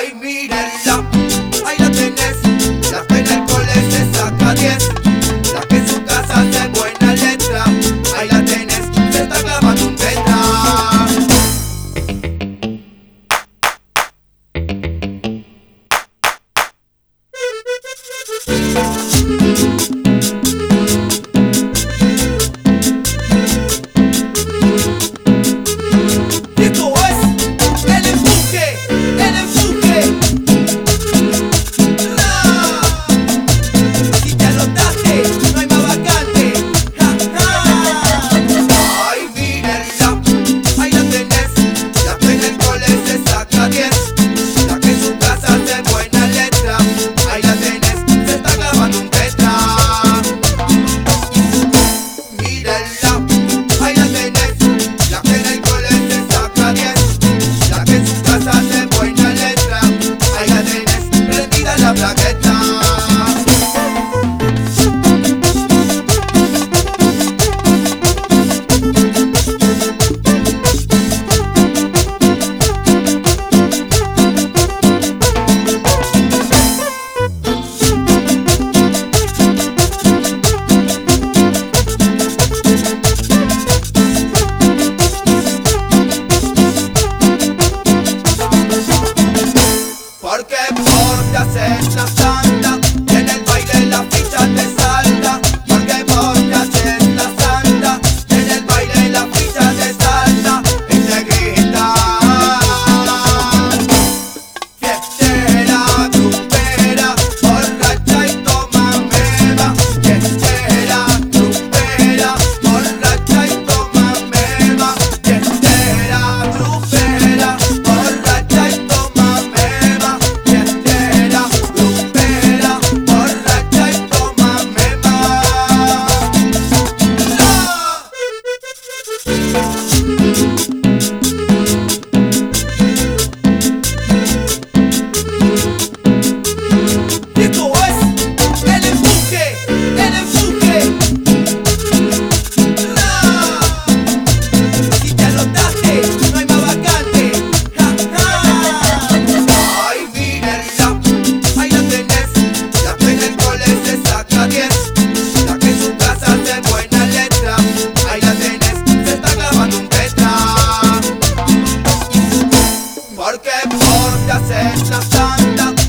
Ay, mírenla, ahí la tenés, la que en el cole se saca 10, la que en su casa hace buena letra. Ahí la tenés, se está clavando un tetra. Porque por te haces la santa, y en el baile la ficha te salta. Porque por te haces la santa, y en el baile la ficha te salta. Y te gritan: fiestera, grupera, borracha y toma meba. Fiestera, grupera, borracha y toma meba. Fiestera, grupera, borracha y toma meba. Porque por te haces la santa,